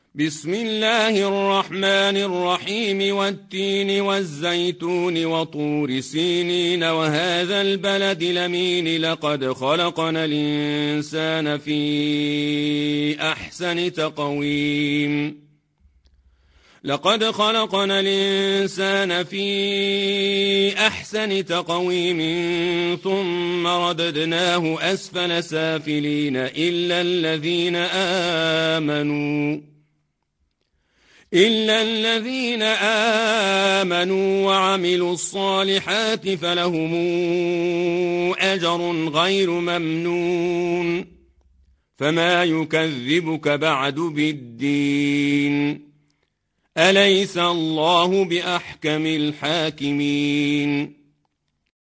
بسم الله الرحمن الرحيم والتين والزيتون وطور سينين وهذا البلد الأمين لقد خلقنا الإنسان في أحسن تقويم ثم رددناه أسفل سافلين إلا الذين آمنوا وعملوا الصالحات فلهم أجر غير ممنون فما يكذبك بعد بالدين أليس الله بأحكم الحاكمين